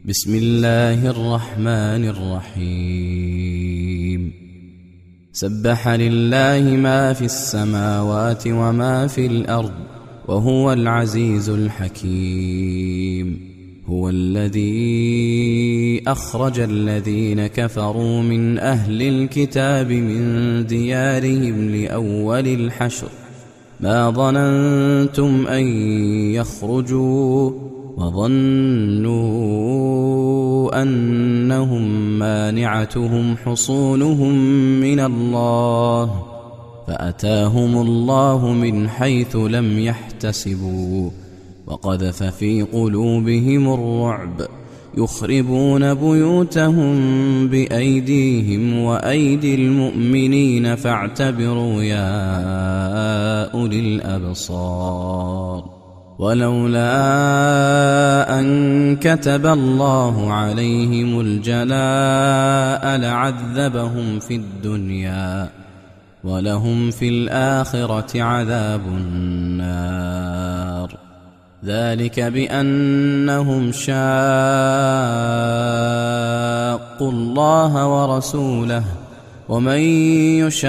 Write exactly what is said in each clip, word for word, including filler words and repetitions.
بسم الله الرحمن الرحيم سبح لله ما في السماوات وما في الأرض وهو العزيز الحكيم هو الذي أخرج الذين كفروا من أهل الكتاب من ديارهم لأول الحشر ما ظننتم أن يخرجوا وظنوا أنهم مانعتهم حصونهم من الله فأتاهم الله من حيث لم يحتسبوا وقذف في قلوبهم الرعب يخربون بيوتهم بأيديهم وأيدي المؤمنين فاعتبروا يا أولي الأبصار ولولا أن كتب الله عليهم الجلاء لعذبهم في الدنيا ولهم في الآخرة عذاب النار ذلك بأنهم شاقوا الله ورسوله ومن يشاق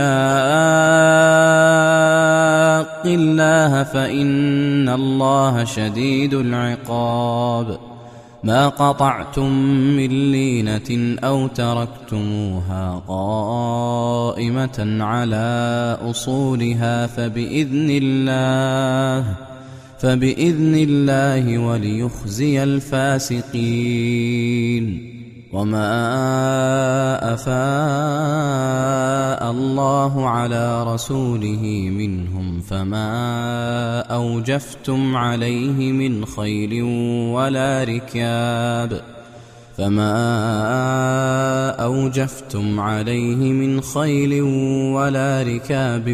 الله فإن الله شديد العقاب ما قطعتم من لينة أو تركتموها قائمة على أصولها فبإذن الله فبإذن الله وليخزي الفاسقين وما أفاء الله على رسوله منهم فما أوجفتم عليه من خيل ولا ركاب فما أوجفتم عليه من خيل ولا ركاب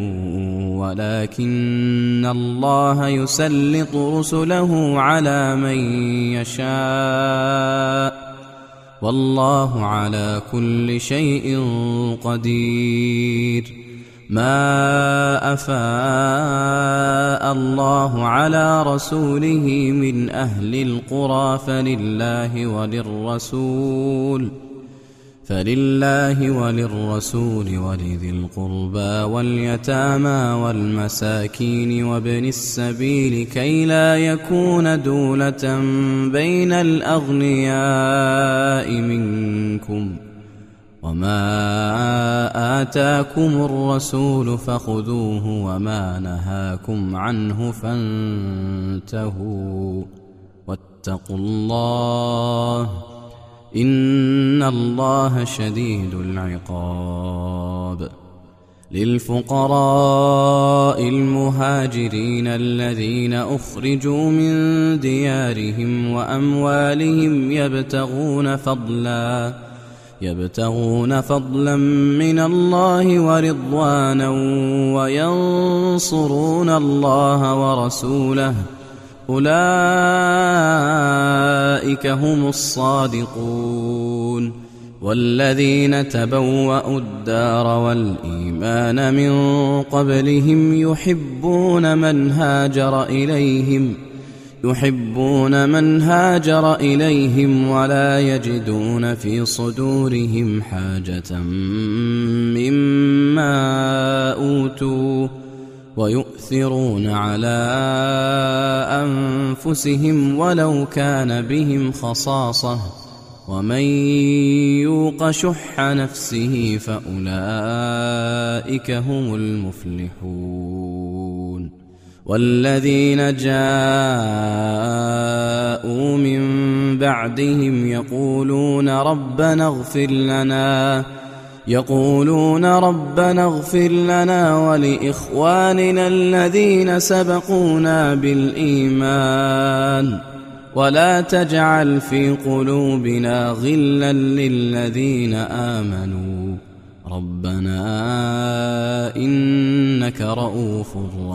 ولكن الله يسلط رسله على من يشاء والله على كل شيء قدير ما أفاء الله على رسوله من أهل القرى فلله وللرسول فلله وللرسول ولذي القربى واليتامى والمساكين وابن السبيل كي لا يكون دولة بين الأغنياء منكم وما آتاكم الرسول فخذوه وما نهاكم عنه فانتهوا واتقوا الله إن الله شديد العقاب للفقراء المهاجرين الذين أخرجوا من ديارهم وأموالهم يبتغون فضلا يبتغون فضلا من الله ورضوانا وينصرون الله ورسوله أولئك هم الصادقون والذين تبوأوا الدار والإيمان من قبلهم يحبون من هاجر إليهم يحبون من هاجر إليهم ولا يجدون في صدورهم حاجة مما أوتوا ويؤثرون على أنفسهم ولو كان بهم خصاصة ومن يوق شح نفسه فأولئك هم المفلحون والذين جاءوا من بعدهم يقولون ربنا اغفر لنا يقولون ربنا اغفر لنا ولإخواننا الذين سبقونا بالإيمان ولا تجعل في قلوبنا غلا للذين آمنوا ربنا إنك رؤوف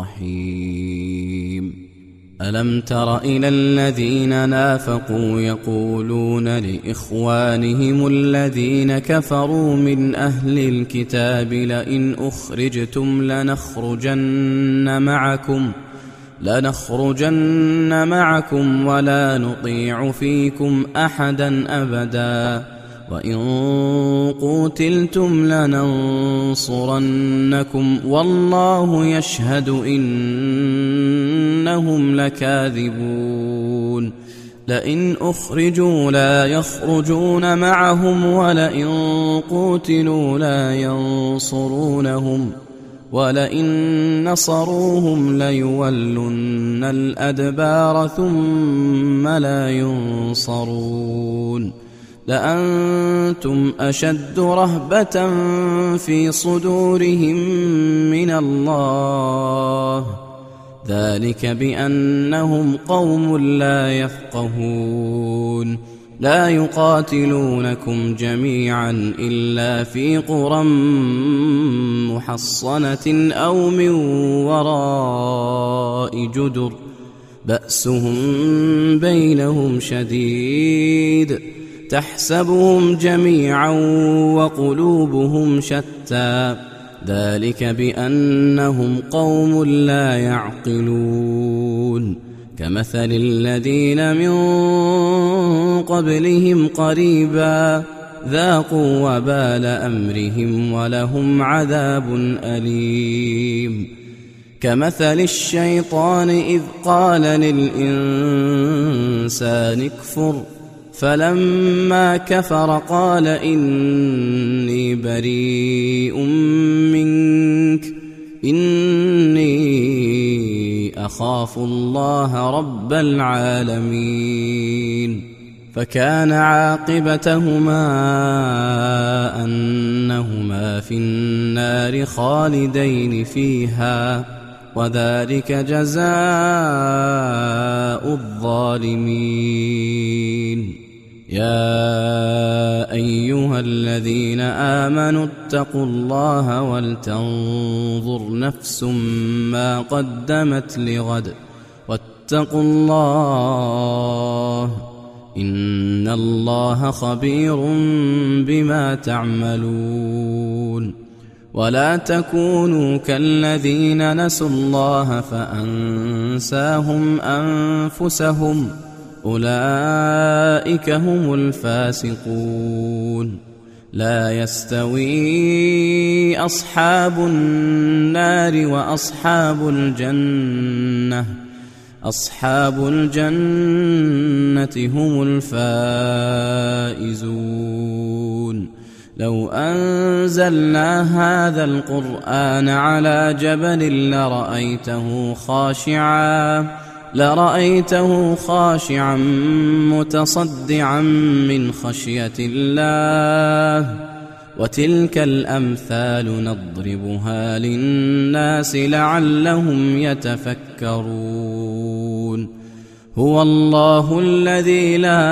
رحيم ألم تر إلى الذين نافقوا يقولون لإخوانهم الذين كفروا من أهل الكتاب لئن أخرجتم لنخرجن معكم لنخرجن معكم ولا نطيع فيكم أحدا أبدا وإن قوتلتم لننصرنكم والله يشهد إنهم لكاذبون لئن أخرجوا لا يخرجون معهم ولئن قوتلوا لا ينصرونهم ولئن نصروهم ليولن الأدبار ثم لا ينصرون لأنتم أشد رهبة في صدورهم من الله ذلك بأنهم قوم لا يفقهون لا يقاتلونكم جميعا إلا في قرى محصنة أو من وراء جدر بأسهم بينهم شديد تحسبهم جميعا وقلوبهم شتى ذلك بأنهم قوم لا يعقلون كمثل الذين من قبلهم قريبا ذاقوا وبال أمرهم ولهم عذاب أليم كمثل الشيطان إذ قال للإنسان اكفر فلما كفر قال إني بريء منك إني أخاف الله رب العالمين فكان عاقبتهما أنهما في النار خالدين فيها وذلك جزاء الظالمين يا أيها الذين آمنوا اتقوا الله ولتنظر نفس ما قدمت لغد واتقوا الله إن الله خبير بما تعملون ولا تكونوا كالذين نسوا الله فأنساهم أنفسهم أولئك هم الفاسقون لا يستوي أصحاب النار وأصحاب الجنة أصحاب الجنة هم الفائزون لو أنزلنا هذا القرآن على جبل لرأيته خاشعا لرأيته خاشعا متصدعا من خشية الله وتلك الأمثال نضربها للناس لعلهم يتفكرون هو الله الذي لا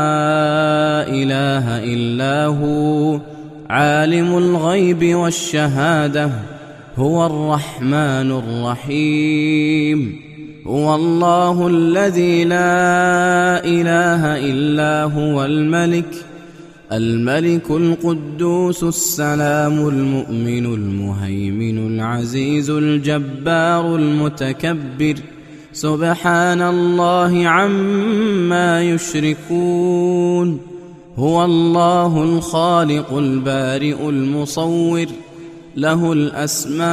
إله إلا هو عالم الغيب والشهادة هو الرحمن الرحيم هو الله الذي لا إله إلا هو الملك الملك القدوس السلام المؤمن المهيمن العزيز الجبار المتكبر سبحان الله عما يشركون هو الله الخالق البارئ المصور له الأسماء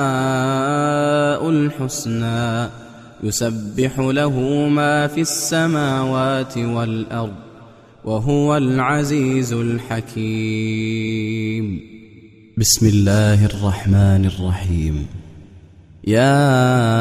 الحسنى يسبح له ما في السماوات والأرض وهو العزيز الحكيم بسم الله الرحمن الرحيم يا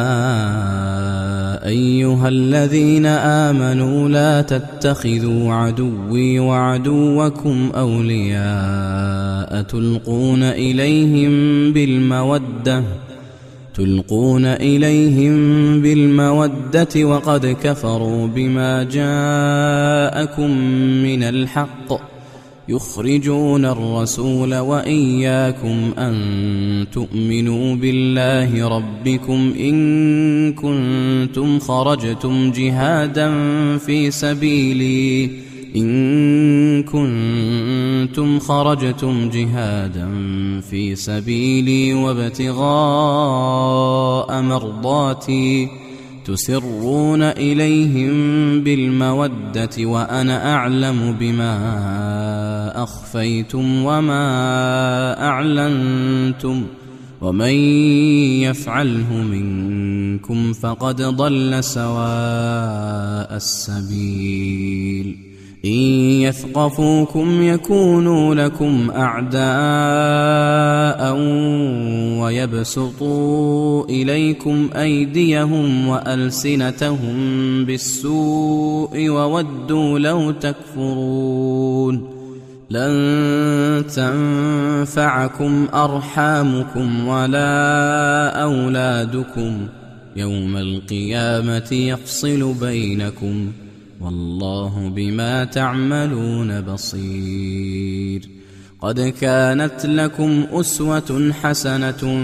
أيها الذين آمنوا لا تتخذوا عدوي وعدوكم أولياء تلقون إليهم بالمودة تلقون إليهم بالمودة وقد كفروا بما جاءكم من الحق يخرجون الرسول وإياكم أن تؤمنوا بالله ربكم إن كنتم خرجتم جهادا في سبيلي إن كنتم خرجتم جهادا في سبيلي وابتغاء مرضاتي تسرون إليهم بالمودة وأنا أعلم بما أخفيتم وما أعلنتم ومن يفعله منكم فقد ضل سواء السبيل إن يثقفوكم يكونوا لكم أعداء ويبسطوا إليكم أيديهم وألسنتهم بالسوء وودوا لو تكفرون لن تنفعكم أرحامكم ولا أولادكم يوم القيامة يفصل بينكم والله بما تعملون بصير قد كانت لكم أسوة حسنة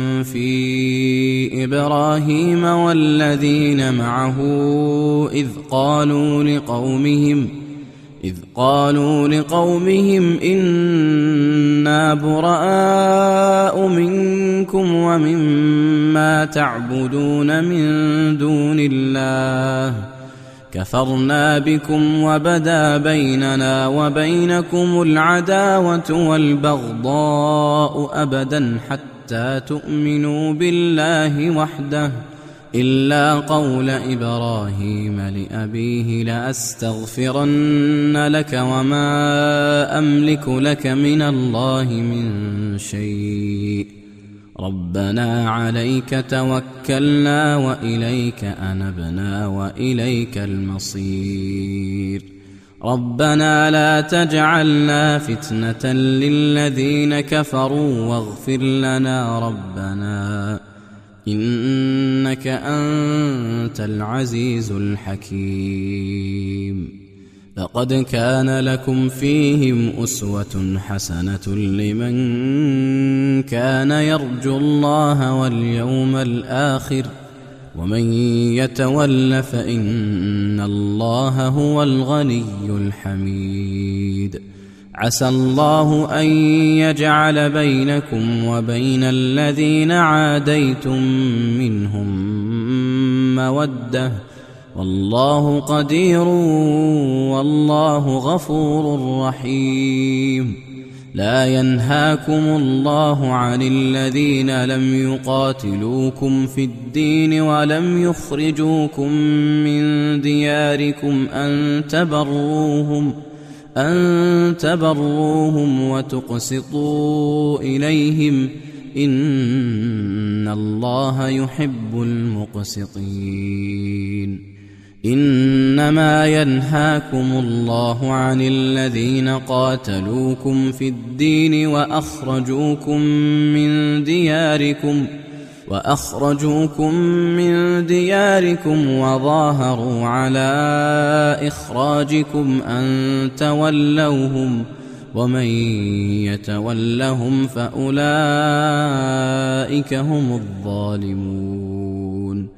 في إبراهيم والذين معه إذ قالوا لقومهم إذ قالوا لقومهم إنا براء منكم ومما تعبدون من دون الله كفرنا بكم وبدا بيننا وبينكم العداوة والبغضاء أبدا حتى تؤمنوا بالله وحده إلا قول إبراهيم لأبيه لأستغفرن لك وما أملك لك من الله من شيء ربنا عليك توكلنا وإليك أنبنا وإليك المصير ربنا لا تجعلنا فتنة للذين كفروا واغفر لنا ربنا إنك أنت العزيز الحكيم لقد كان لكم فيهم أسوة حسنة لمن كان يرجو الله واليوم الآخر ومن يتول فإن الله هو الغني الحميد عسى الله أن يجعل بينكم وبين الذين عاديتم منهم مودة والله قدير والله غفور رحيم لا ينهاكم الله عن الذين لم يقاتلوكم في الدين ولم يخرجوكم من دياركم أن تبروهم أن تبروهم وتقسطوا إليهم إن الله يحب المقسطين إنما ينهاكم الله عن الذين قاتلوكم في الدين وأخرجوكم من دياركم وأخرجوكم من دياركم وظاهروا على إخراجكم أن تولوهم ومن يتولهم فأولئك هم الظالمون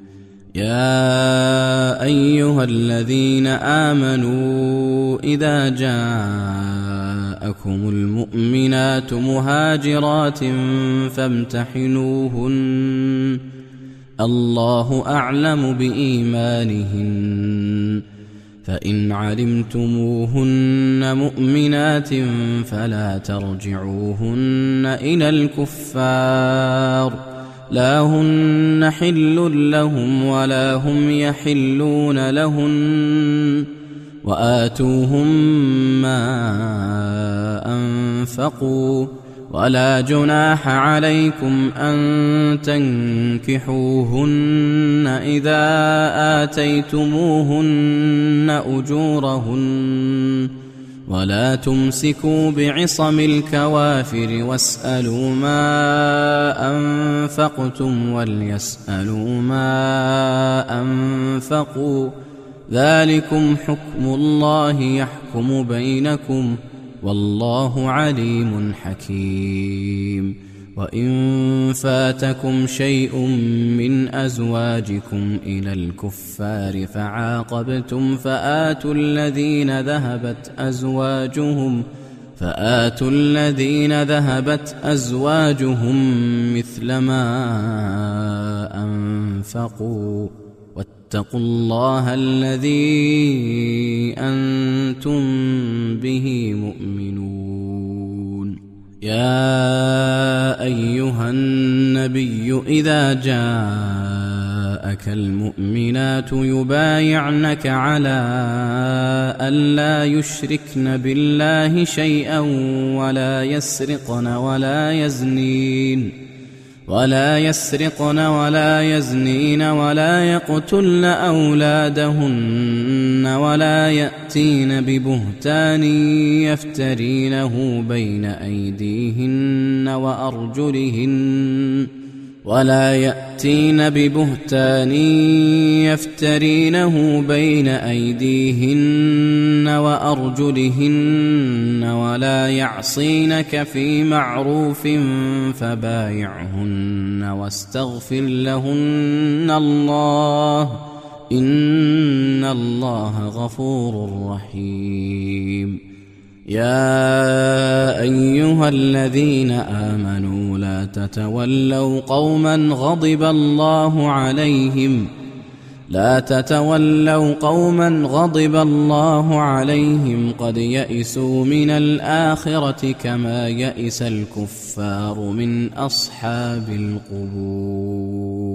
يا أيها الذين آمنوا إذا جاءكم المؤمنات مهاجرات فامتحنوهن الله أعلم بإيمانهن فإن علمتموهن مؤمنات فلا ترجعوهن إلى الكفار لا هن حل لهم ولا هم يحلون لهن وآتوهم ما أنفقوا ولا جناح عليكم أن تنكحوهن إذا آتيتموهن أجورهن ولا تمسكوا بعصم الكوافر واسألوا ما أنفقتم وليسألوا ما أنفقوا ذلكم حكم الله يحكم بينكم والله عليم حكيم وإن فاتكم شيء من أزواجكم إلى الكفار فعاقبتم فآتوا الذين ذهبت أزواجهم فآتوا الذين ذهبت أزواجهم مثل ما أنفقوا واتقوا الله الذي أنتم به مؤمنون. يا أيها النبي إذا جاءك المؤمنات يبايعنك على ألا يشركن بالله شيئا ولا يسرقن ولا يزنين ولا يسرقن ولا يزنين ولا يقتلن أولادهن ولا يأتين ببهتان يفترينه بين أيديهن وأرجلهن ولا يأتين ببهتان يفترينه بين أيديهن وأرجلهن ولا يعصينك في معروف فبايعهن واستغفر لهن الله إن الله غفور رحيم. يا أيها الذين آمنوا لا تتولوا قوما غضب الله عليهم لا تتولوا قوما غضب الله عليهم قد يئسوا من الآخرة كما يئس الكفار من أصحاب القبور.